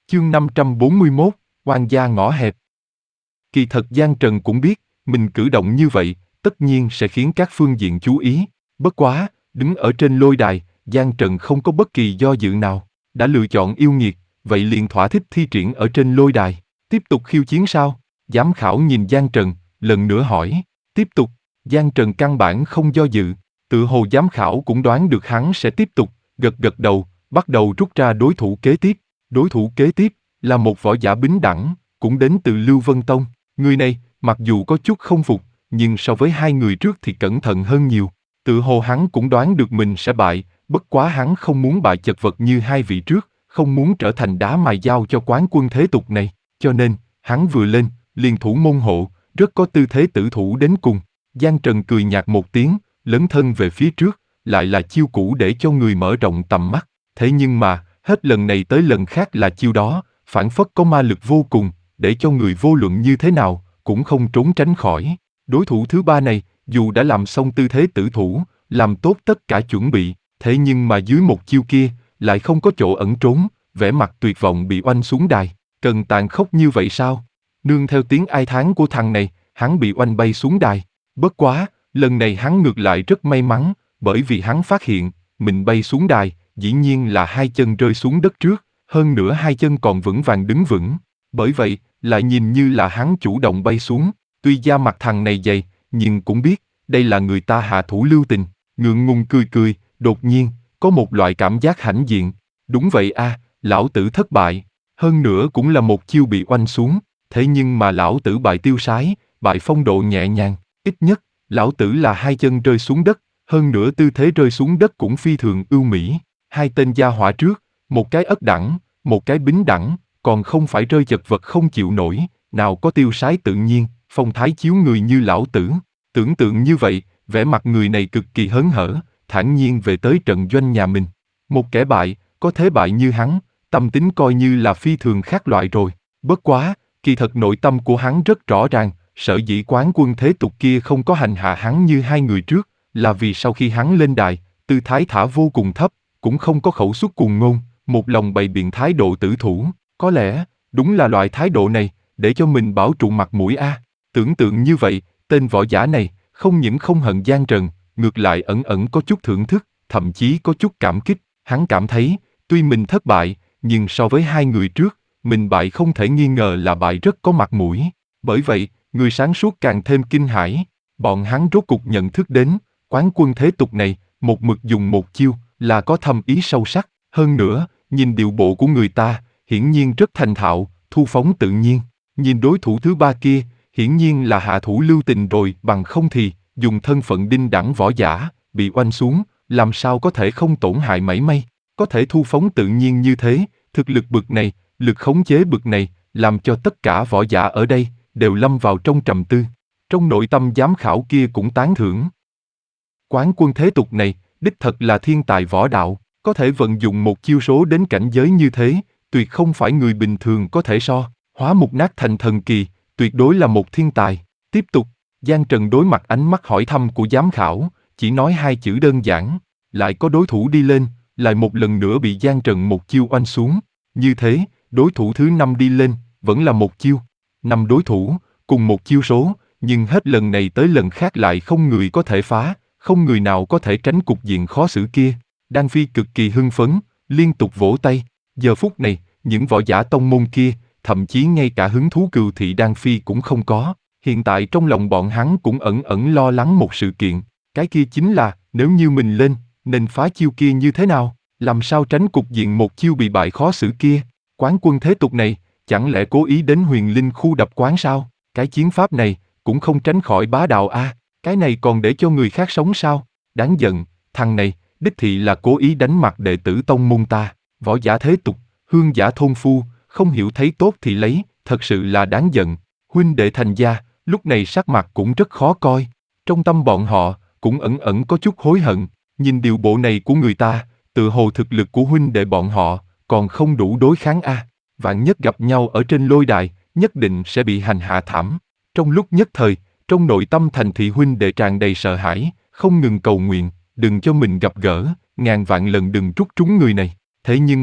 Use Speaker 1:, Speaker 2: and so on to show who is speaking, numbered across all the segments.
Speaker 1: Chương 541, oan gia ngõ hẹp. Kỳ thật Giang Trần cũng biết, mình cử động như vậy, tất nhiên sẽ khiến các phương diện chú ý. Bất quá, đứng ở trên lôi đài, Giang Trần không có bất kỳ do dự nào. Đã lựa chọn yêu nghiệt, vậy liền thỏa thích thi triển ở trên lôi đài. Tiếp tục khiêu chiến sao? Giám khảo nhìn Giang Trần, lần nữa hỏi. Tiếp tục. Giang Trần căn bản không do dự. Tự hồ giám khảo cũng đoán được hắn sẽ tiếp tục, gật gật đầu, bắt đầu rút ra đối thủ kế tiếp. Đối thủ kế tiếp là một võ giả bính đẳng, cũng đến từ Lưu Vân Tông. Người này, mặc dù có chút không phục, nhưng so với hai người trước thì cẩn thận hơn nhiều. Tự hồ hắn cũng đoán được mình sẽ bại, bất quá hắn không muốn bại chật vật như hai vị trước, không muốn trở thành đá mài dao cho quán quân thế tục này, cho nên, hắn vừa lên, liền thủ môn hộ, rất có tư thế tử thủ đến cùng. Giang Trần cười nhạt một tiếng, lấn thân về phía trước, lại là chiêu cũ để cho người mở rộng tầm mắt. Thế nhưng mà, hết lần này tới lần khác là chiêu đó, phảng phất có ma lực vô cùng, để cho người vô luận như thế nào, cũng không trốn tránh khỏi. Đối thủ thứ ba này, dù đã làm xong tư thế tử thủ, làm tốt tất cả chuẩn bị, thế nhưng mà dưới một chiêu kia, lại không có chỗ ẩn trốn, vẻ mặt tuyệt vọng bị oanh xuống đài. Cần tàn khốc như vậy sao? Nương theo tiếng ai thán của thằng này, hắn bị oanh bay xuống đài. Bất quá, lần này hắn ngược lại rất may mắn, bởi vì hắn phát hiện, mình bay xuống đài, dĩ nhiên là hai chân rơi xuống đất trước, hơn nữa hai chân còn vững vàng đứng vững. Bởi vậy, lại nhìn như là hắn chủ động bay xuống, tuy da mặt thằng này dày, nhưng cũng biết, đây là người ta hạ thủ lưu tình, ngượng ngùng cười cười, đột nhiên, có một loại cảm giác hãnh diện. Đúng vậy a, lão tử thất bại, hơn nữa cũng là một chiêu bị oanh xuống, thế nhưng mà lão tử bại tiêu sái, bại phong độ nhẹ nhàng, ít nhất, lão tử là hai chân rơi xuống đất, hơn nữa tư thế rơi xuống đất cũng phi thường ưu mỹ. Hai tên gia hỏa trước, một cái ất đẳng, một cái bính đẳng, còn không phải rơi chật vật không chịu nổi, nào có tiêu sái tự nhiên, phong thái chiếu người như lão tử. Tưởng tượng như vậy, vẻ mặt người này cực kỳ hớn hở, thản nhiên về tới trận doanh nhà mình. Một kẻ bại, có thế bại như hắn, tâm tính coi như là phi thường khác loại rồi. Bất quá, kỳ thật nội tâm của hắn rất rõ ràng, sở dĩ quán quân thế tục kia không có hành hạ hắn như hai người trước, là vì sau khi hắn lên đài, tư thái thả vô cùng thấp, cũng không có khẩu suất cuồng ngôn, một lòng bày biện thái độ tử thủ. Có lẽ, đúng là loại thái độ này, để cho mình bảo trụ mặt mũi a. Tưởng tượng như vậy, tên võ giả này, không những không hận Giang Trần, ngược lại ẩn ẩn có chút thưởng thức, thậm chí có chút cảm kích. Hắn cảm thấy, tuy mình thất bại, nhưng so với hai người trước, mình bại không thể nghi ngờ là bại rất có mặt mũi. Bởi vậy, người sáng suốt càng thêm kinh hãi. Bọn hắn rốt cục nhận thức đến, quán quân thế tục này, một mực dùng một chiêu, là có thâm ý sâu sắc. Hơn nữa, nhìn điệu bộ của người ta, hiển nhiên rất thành thạo, thu phóng tự nhiên. Nhìn đối thủ thứ ba kia, hiển nhiên là hạ thủ lưu tình rồi, bằng không thì, dùng thân phận đinh đẳng võ giả, bị oanh xuống, làm sao có thể không tổn hại mảy may. Có thể thu phóng tự nhiên như thế, thực lực bực này, lực khống chế bực này, làm cho tất cả võ giả ở đây, đều lâm vào trong trầm tư. Trong nội tâm giám khảo kia cũng tán thưởng. Quán quân thế tục này, đích thật là thiên tài võ đạo, có thể vận dụng một chiêu số đến cảnh giới như thế, tuyệt không phải người bình thường có thể so, hóa mục nát thành thần kỳ, tuyệt đối là một thiên tài. Tiếp tục, Giang Trần đối mặt ánh mắt hỏi thăm của giám khảo, chỉ nói hai chữ đơn giản, lại có đối thủ đi lên, lại một lần nữa bị Giang Trần một chiêu oanh xuống. Như thế, đối thủ thứ 5 đi lên, vẫn là một chiêu. 5 đối thủ, cùng một chiêu số, nhưng hết lần này tới lần khác lại không người có thể phá, không người nào có thể tránh cục diện khó xử kia. Đan Phi cực kỳ hưng phấn, liên tục vỗ tay. Giờ phút này, những võ giả tông môn kia, thậm chí ngay cả hứng thú cừu thị Đan Phi cũng không có. Hiện tại trong lòng bọn hắn cũng ẩn ẩn lo lắng một sự kiện. Cái kia chính là, nếu như mình lên, nên phá chiêu kia như thế nào? Làm sao tránh cục diện một chiêu bị bại khó xử kia? Quán quân thế tục này, chẳng lẽ cố ý đến Huyền Linh khu đập quán sao? Cái chiến pháp này, cũng không tránh khỏi bá đạo a. Cái này còn để cho người khác sống sao? Đáng giận, thằng này, đích thị là cố ý đánh mặt đệ tử tông môn ta. Võ giả thế tục, hương giả thôn phu, không hiểu thấy tốt thì lấy, thật sự là đáng giận. Huynh đệ thành gia, lúc này sắc mặt cũng rất khó coi. Trong tâm bọn họ, cũng ẩn ẩn có chút hối hận. Nhìn điều bộ này của người ta, tự hồ thực lực của huynh đệ bọn họ, còn không đủ đối kháng a. Vạn nhất gặp nhau ở trên lôi đài, nhất định sẽ bị hành hạ thảm. Trong lúc nhất thời, trong nội tâm thành thị huynh đệ tràn đầy sợ hãi, không ngừng cầu nguyện, đừng cho mình gặp gỡ, ngàn vạn lần đừng trút trúng người này. Thế nhưng mà,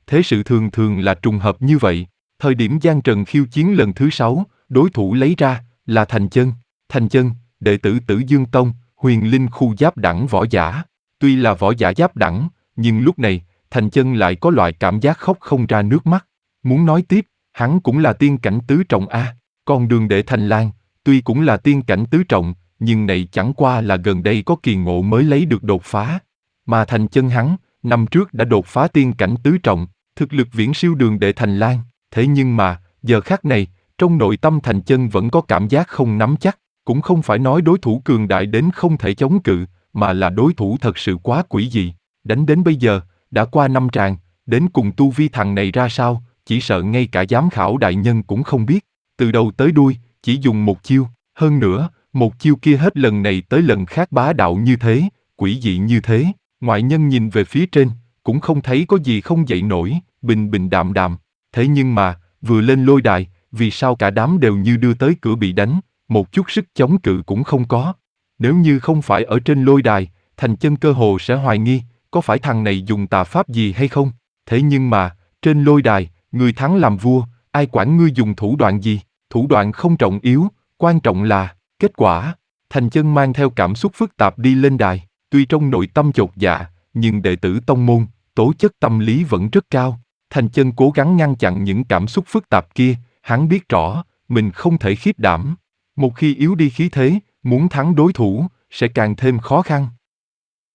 Speaker 1: thế sự thường thường là trùng hợp như vậy. Thời điểm Giang Trần khiêu chiến lần thứ 6, đối thủ lấy ra là Thành Chân. Thành Chân, đệ tử Tử Dương Tông, huyền linh khu giáp đẳng võ giả. Tuy là võ giả giáp đẳng, nhưng lúc này, Thành Chân lại có loại cảm giác khóc không ra nước mắt. Muốn nói tiếp, hắn cũng là tiên cảnh tứ trọng A. Còn Đường Đệ Thành Lan, tuy cũng là tiên cảnh tứ trọng, nhưng này chẳng qua là gần đây có kỳ ngộ mới lấy được đột phá. Mà Thành Chân hắn, năm trước đã đột phá tiên cảnh tứ trọng, thực lực viễn siêu Đường Đệ Thành Lan. Thế nhưng mà, giờ khắc này, trong nội tâm Thành Chân vẫn có cảm giác không nắm chắc, cũng không phải nói đối thủ cường đại đến không thể chống cự, mà là đối thủ thật sự quá quỷ dị. Đánh đến bây giờ, đã qua 5 tràng, đến cùng tu vi thằng này ra sao, chỉ sợ ngay cả giám khảo đại nhân cũng không biết. Từ đầu tới đuôi, chỉ dùng một chiêu, hơn nữa, một chiêu kia hết lần này tới lần khác bá đạo như thế, quỷ dị như thế, ngoại nhân nhìn về phía trên, cũng không thấy có gì không dậy nổi, bình bình đạm đạm. Thế nhưng mà, vừa lên lôi đài, vì sao cả đám đều như đưa tới cửa bị đánh, một chút sức chống cự cũng không có. Nếu như không phải ở trên lôi đài, Thành Chân cơ hồ sẽ hoài nghi, có phải thằng này dùng tà pháp gì hay không? Thế nhưng mà, trên lôi đài, người thắng làm vua, ai quản ngươi dùng thủ đoạn gì? Thủ đoạn không trọng yếu, quan trọng là kết quả. Thành Chân mang theo cảm xúc phức tạp đi lên đài, tuy trong nội tâm chột dạ, nhưng đệ tử tông môn, tố chất tâm lý vẫn rất cao. Thành Chân cố gắng ngăn chặn những cảm xúc phức tạp kia, hắn biết rõ, mình không thể khiếp đảm. Một khi yếu đi khí thế, muốn thắng đối thủ, sẽ càng thêm khó khăn.